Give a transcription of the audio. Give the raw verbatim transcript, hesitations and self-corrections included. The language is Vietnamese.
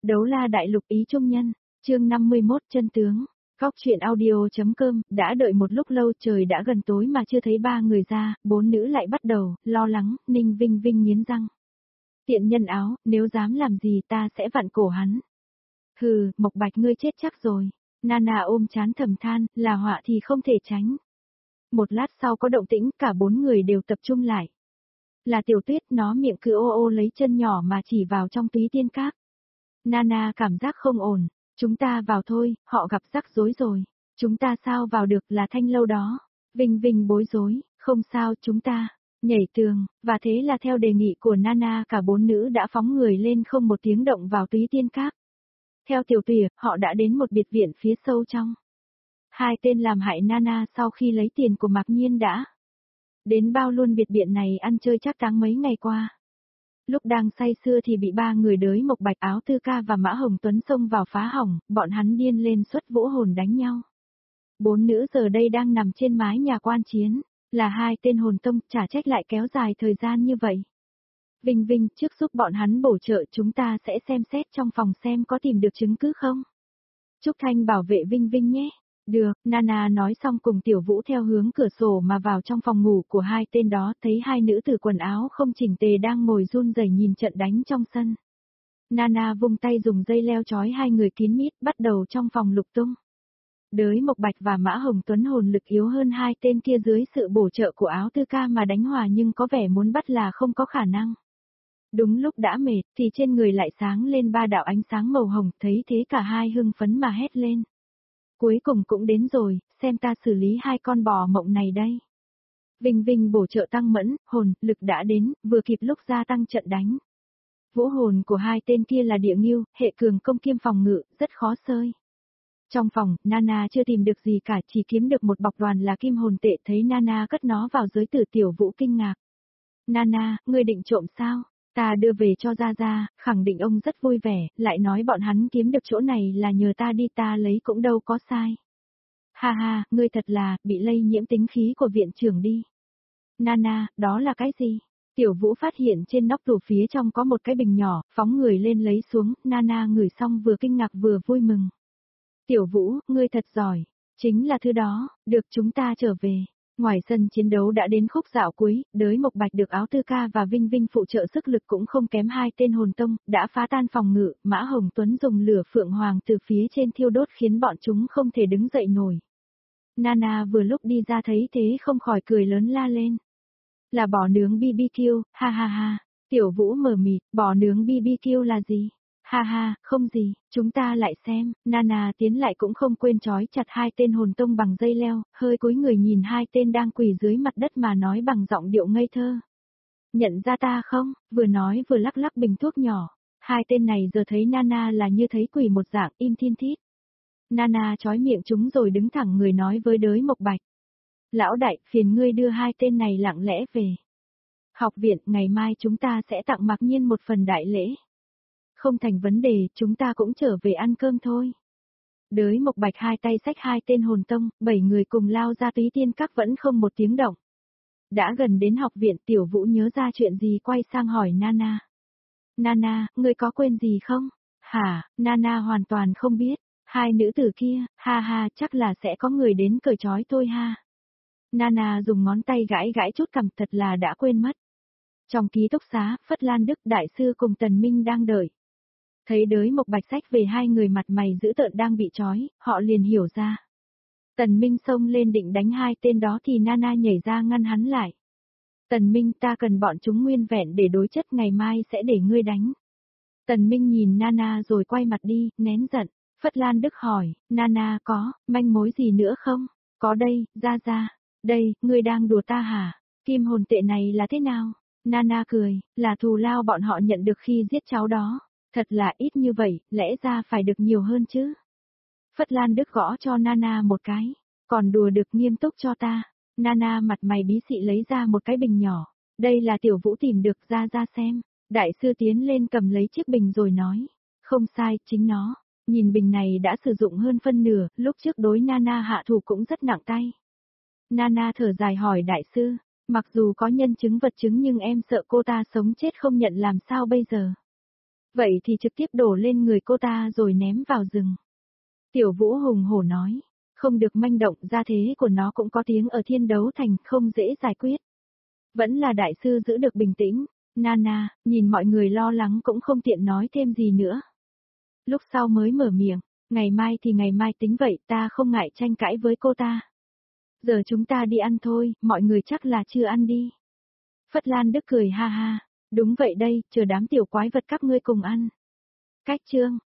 Đấu la đại lục ý trung nhân, chương năm mươi mốt chân tướng. Góc truyện audio.com, đã đợi một lúc lâu trời đã gần tối mà chưa thấy ba người ra, bốn nữ lại bắt đầu, lo lắng, Ninh Vinh Vinh nghiến răng. Tiện nhân áo, nếu dám làm gì ta sẽ vặn cổ hắn. Hừ, Mộc Bạch ngươi chết chắc rồi. Nana ôm chán thầm than, là họa thì không thể tránh. Một lát sau có động tĩnh, cả bốn người đều tập trung lại. Là Tiểu Tuyết, nó miệng cứ ô ô lấy chân nhỏ mà chỉ vào trong túy tiên các. Nana cảm giác không ổn, chúng ta vào thôi, họ gặp rắc rối rồi. Chúng ta sao vào được là Thanh Lâu đó. Vinh Vinh bối rối, không sao chúng ta, nhảy tường, và thế là theo đề nghị của Nana cả bốn nữ đã phóng người lên không một tiếng động vào túy tiên các. Theo Tiểu Tùy, họ đã đến một biệt viện phía sâu trong. Hai tên làm hại Nana sau khi lấy tiền của Mạc Nhiên đã đến bao luôn biệt viện này ăn chơi chắc táng mấy ngày qua. Lúc đang say sưa thì bị ba người đới Mộc Bạch Áo Tư Ca và Mã Hồng Tuấn xông vào phá hỏng, bọn hắn điên lên xuất vũ hồn đánh nhau. Bốn nữ giờ đây đang nằm trên mái nhà quan chiến, là hai tên hồn tông, chả trách lại kéo dài thời gian như vậy. Vinh Vinh, trước giúp bọn hắn bổ trợ chúng ta sẽ xem xét trong phòng xem có tìm được chứng cứ không. Trúc Thanh bảo vệ Vinh Vinh nhé. Được, Nana nói xong cùng Tiểu Vũ theo hướng cửa sổ mà vào trong phòng ngủ của hai tên đó, thấy hai nữ tử quần áo không chỉnh tề đang ngồi run rẩy nhìn trận đánh trong sân. Nana vung tay dùng dây leo trói hai người kín mít, bắt đầu trong phòng lục tung. Đới Mộc Bạch và Mã Hồng Tuấn hồn lực yếu hơn hai tên kia dưới sự bổ trợ của Áo Tư Ca mà đánh hòa nhưng có vẻ muốn bắt là không có khả năng. Đúng lúc đã mệt thì trên người lại sáng lên ba đạo ánh sáng màu hồng, thấy thế cả hai hưng phấn mà hét lên. Cuối cùng cũng đến rồi, xem ta xử lý hai con bò mộng này đây. Vinh Vinh bổ trợ tăng mẫn, hồn, lực đã đến, vừa kịp lúc gia tăng trận đánh. Vũ hồn của hai tên kia là địa ngưu, hệ cường công kiêm phòng ngự, rất khó sơi. Trong phòng, Nana chưa tìm được gì cả, chỉ kiếm được một bọc đoàn là kim hồn tệ, thấy Nana cất nó vào giới tử. Tiểu Vũ kinh ngạc. Nana, ngươi định trộm sao? Ta đưa về cho Gia Gia, khẳng định ông rất vui vẻ, lại nói bọn hắn kiếm được chỗ này là nhờ ta đi, ta lấy cũng đâu có sai. Ha ha, ngươi thật là, bị lây nhiễm tính khí của viện trưởng đi. Nana, đó là cái gì? Tiểu Vũ phát hiện trên nóc tủ phía trong có một cái bình nhỏ, phóng người lên lấy xuống, Nana ngửi xong vừa kinh ngạc vừa vui mừng. Tiểu Vũ, ngươi thật giỏi, chính là thứ đó, được chúng ta trở về. Ngoài sân chiến đấu đã đến khúc dạo cuối, đới Mộc Bạch được Áo Tư Ca và Vinh Vinh phụ trợ sức lực cũng không kém hai tên hồn tông, đã phá tan phòng ngự, Mã Hồng Tuấn dùng lửa phượng hoàng từ phía trên thiêu đốt khiến bọn chúng không thể đứng dậy nổi. Nana vừa lúc đi ra thấy thế không khỏi cười lớn la lên. Là bò nướng bê bê kiu, ha ha ha. Tiểu Vũ mờ mịt, bò nướng bê bê kiu là gì? Ha ha, không gì, chúng ta lại xem. Nana tiến lại cũng không quên trói chặt hai tên hồn tông bằng dây leo, hơi cúi người nhìn hai tên đang quỳ dưới mặt đất mà nói bằng giọng điệu ngây thơ. Nhận ra ta không? Vừa nói vừa lắc lắc bình thuốc nhỏ. Hai tên này giờ thấy Nana là như thấy quỷ một dạng, im thiên thít. Nana trói miệng chúng rồi đứng thẳng người nói với đới Mộc Bạch. Lão đại, phiền ngươi đưa hai tên này lặng lẽ về học viện, ngày mai chúng ta sẽ tặng Mạc Nhiên một phần đại lễ. Không thành vấn đề, chúng ta cũng trở về ăn cơm thôi. Đới Mộc Bạch hai tay xách hai tên hồn tông, bảy người cùng lao ra túy tiên các vẫn không một tiếng động. Đã gần đến học viện, Tiểu Vũ nhớ ra chuyện gì quay sang hỏi Nana. Nana, ngươi có quên gì không? Hả, Nana hoàn toàn không biết. Hai nữ tử kia, ha ha, chắc là sẽ có người đến cởi trói tôi ha. Nana dùng ngón tay gãi gãi chút cằm, thật là đã quên mất. Trong ký túc xá, Phất Lan Đức đại sư cùng Tần Minh đang đợi. Thấy đới Mộc Bạch sách về hai người mặt mày dữ tợn đang bị trói, họ liền hiểu ra. Tần Minh xông lên định đánh hai tên đó thì Nana nhảy ra ngăn hắn lại. Tần Minh, ta cần bọn chúng nguyên vẹn để đối chất, ngày mai sẽ để ngươi đánh. Tần Minh nhìn Nana rồi quay mặt đi, nén giận. Phất Lan Đức hỏi, Nana có, manh mối gì nữa không? Có đây, ra ra. Đây, ngươi đang đùa ta hả? Kim hồn tệ này là thế nào? Nana cười, là thù lao bọn họ nhận được khi giết cháu đó. Thật là ít như vậy, lẽ ra phải được nhiều hơn chứ. Phất Lan Đức gõ cho Nana một cái. Còn đùa được, nghiêm túc cho ta. Nana mặt mày bí xị lấy ra một cái bình nhỏ. Đây là Tiểu Vũ tìm được, ra ra xem. Đại sư tiến lên cầm lấy chiếc bình rồi nói. Không sai, chính nó. Nhìn bình này đã sử dụng hơn phân nửa, lúc trước đối Nana hạ thủ cũng rất nặng tay. Nana thở dài hỏi đại sư. Mặc dù có nhân chứng vật chứng nhưng em sợ cô ta sống chết không nhận, làm sao bây giờ? Vậy thì trực tiếp đổ lên người cô ta rồi ném vào rừng. Tiểu Vũ hùng hổ nói, không được manh động, gia thế của nó cũng có tiếng ở Thiên Đấu Thành, không dễ giải quyết. Vẫn là đại sư giữ được bình tĩnh, Nana, nhìn mọi người lo lắng cũng không tiện nói thêm gì nữa. Lúc sau mới mở miệng, ngày mai thì ngày mai tính vậy, ta không ngại tranh cãi với cô ta. Giờ chúng ta đi ăn thôi, mọi người chắc là chưa ăn đi. Phất Lan Đức cười ha ha, đúng vậy đây, chờ đám tiểu quái vật các ngươi cùng ăn. Cách chương